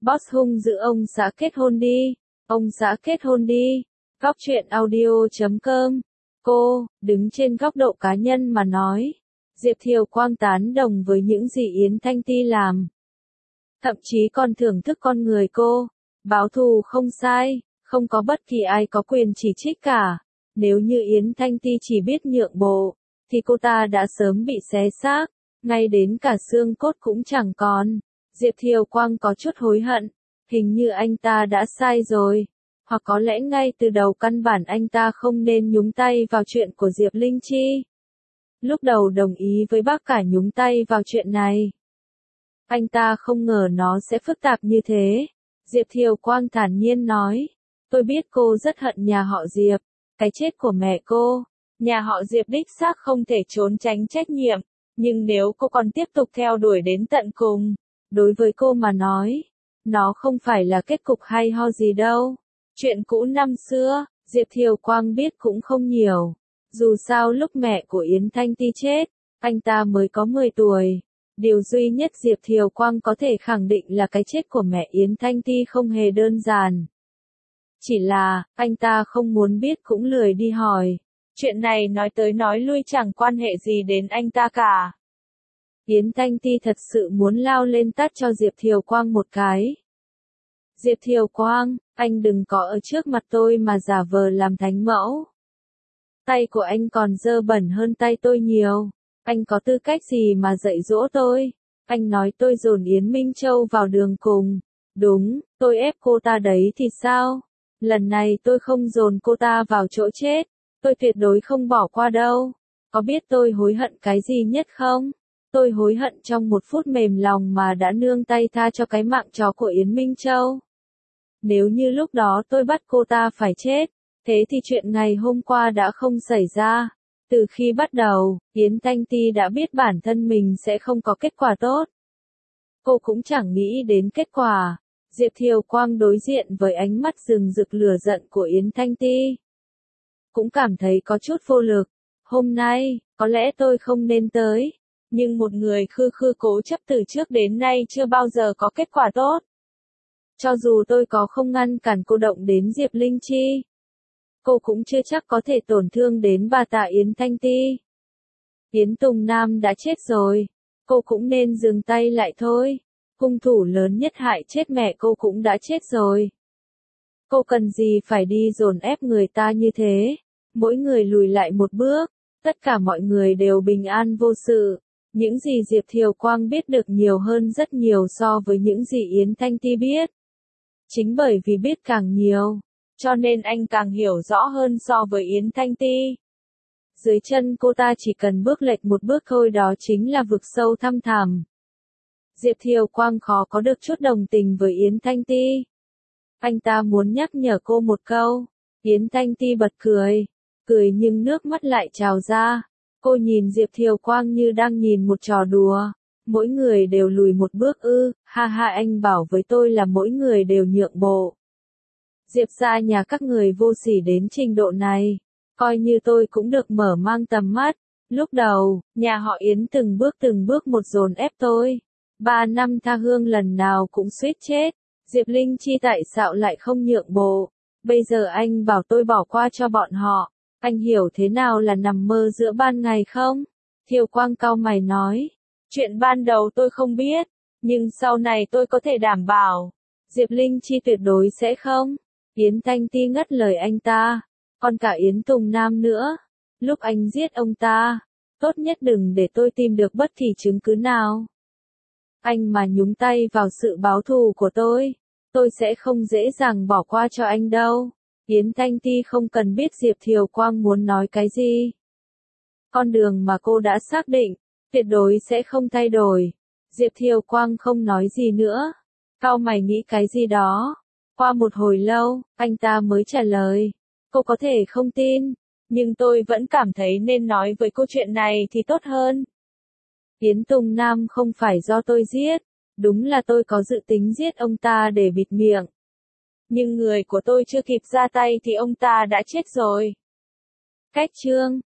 Boss hung dữ ông xã kết hôn đi. Ông xã kết hôn đi. Góc truyện audio.com. Cô, đứng trên góc độ cá nhân mà nói, Diệp Thiều Quang tán đồng với những gì Yến Thanh Ti làm. Thậm chí còn thưởng thức con người cô. Báo thù không sai, không có bất kỳ ai có quyền chỉ trích cả. Nếu như Yến Thanh Ti chỉ biết nhượng bộ, thì cô ta đã sớm bị xé xác, ngay đến cả xương cốt cũng chẳng còn. Diệp Thiều Quang có chút hối hận, hình như anh ta đã sai rồi, hoặc có lẽ ngay từ đầu căn bản anh ta không nên nhúng tay vào chuyện của Diệp Linh Chi. Lúc đầu đồng ý với bác cả nhúng tay vào chuyện này. Anh ta không ngờ nó sẽ phức tạp như thế. Diệp Thiều Quang thản nhiên nói, tôi biết cô rất hận nhà họ Diệp, cái chết của mẹ cô. Nhà họ Diệp đích xác không thể trốn tránh trách nhiệm, nhưng nếu cô còn tiếp tục theo đuổi đến tận cùng, đối với cô mà nói, nó không phải là kết cục hay ho gì đâu. Chuyện cũ năm xưa, Diệp Thiều Quang biết cũng không nhiều. Dù sao lúc mẹ của Yến Thanh Ti chết, anh ta mới có 10 tuổi. Điều duy nhất Diệp Thiều Quang có thể khẳng định là cái chết của mẹ Yến Thanh Ti không hề đơn giản. Chỉ là, anh ta không muốn biết cũng lười đi hỏi. Chuyện này nói tới nói lui chẳng quan hệ gì đến anh ta cả. Yến Thanh Ti thật sự muốn lao lên tát cho Diệp Thiều Quang một cái. Diệp Thiều Quang, anh đừng có ở trước mặt tôi mà giả vờ làm thánh mẫu. Tay của anh còn dơ bẩn hơn tay tôi nhiều. Anh có tư cách gì mà dạy dỗ tôi? Anh nói tôi dồn Yến Minh Châu vào đường cùng. Đúng, tôi ép cô ta đấy thì sao? Lần này tôi không dồn cô ta vào chỗ chết. Tôi tuyệt đối không bỏ qua đâu. Có biết tôi hối hận cái gì nhất không? Tôi hối hận trong một phút mềm lòng mà đã nương tay tha cho cái mạng chó của Yến Minh Châu. Nếu như lúc đó tôi bắt cô ta phải chết, thế thì chuyện ngày hôm qua đã không xảy ra. Từ khi bắt đầu, Yến Thanh Ti đã biết bản thân mình sẽ không có kết quả tốt. Cô cũng chẳng nghĩ đến kết quả. Diệp Thiều Quang đối diện với ánh mắt rừng rực lửa giận của Yến Thanh Ti. Cũng cảm thấy có chút vô lực. Hôm nay, có lẽ tôi không nên tới. Nhưng một người khư khư cố chấp từ trước đến nay chưa bao giờ có kết quả tốt. Cho dù tôi có không ngăn cản cô động đến Diệp Linh Chi, cô cũng chưa chắc có thể tổn thương đến bà tạ Yến Thanh Ti. Yến Tùng Nam đã chết rồi, cô cũng nên dừng tay lại thôi. Hung thủ lớn nhất hại chết mẹ cô cũng đã chết rồi. Cô cần gì phải đi dồn ép người ta như thế? Mỗi người lùi lại một bước, tất cả mọi người đều bình an vô sự. Những gì Diệp Thiều Quang biết được nhiều hơn rất nhiều so với những gì Yến Thanh Ti biết. Chính bởi vì biết càng nhiều, cho nên anh càng hiểu rõ hơn so với Yến Thanh Ti. Dưới chân cô ta chỉ cần bước lệch một bước thôi, đó chính là vực sâu thăm thẳm. Diệp Thiều Quang khó có được chút đồng tình với Yến Thanh Ti. Anh ta muốn nhắc nhở cô một câu. Yến Thanh Ti bật cười. Cười nhưng nước mắt lại trào ra. Cô nhìn Diệp Thiều Quang như đang nhìn một trò đùa. Mỗi người đều lùi một bước ư? Ha ha, anh bảo với tôi là mỗi người đều nhượng bộ. Diệp gia nhà các người vô sỉ đến trình độ này. Coi như tôi cũng được mở mang tầm mắt. Lúc đầu, nhà họ Yến từng bước một dồn ép tôi. 3 năm tha hương lần nào cũng suýt chết. Diệp Linh Chi tại sao lại không nhượng bộ? Bây giờ anh bảo tôi bỏ qua cho bọn họ. Anh hiểu thế nào là nằm mơ giữa ban ngày không? Thiều Quang cau mày nói. Chuyện ban đầu tôi không biết, nhưng sau này tôi có thể đảm bảo. Diệp Linh Chi tuyệt đối sẽ không. Yến Thanh Ti ngắt lời anh ta. Còn cả Yến Tùng Nam nữa. Lúc anh giết ông ta, tốt nhất đừng để tôi tìm được bất kỳ chứng cứ nào. Anh mà nhúng tay vào sự báo thù của tôi sẽ không dễ dàng bỏ qua cho anh đâu. Yến Thanh Ti không cần biết Diệp Thiều Quang muốn nói cái gì. Con đường mà cô đã xác định, tuyệt đối sẽ không thay đổi. Diệp Thiều Quang không nói gì nữa. Cau mày nghĩ cái gì đó. Qua một hồi lâu, anh ta mới trả lời. Cô có thể không tin, nhưng tôi vẫn cảm thấy nên nói với cô chuyện này thì tốt hơn. Yến Tùng Nam không phải do tôi giết. Đúng là tôi có dự tính giết ông ta để bịt miệng. Nhưng người của tôi chưa kịp ra tay thì ông ta đã chết rồi. Cách chương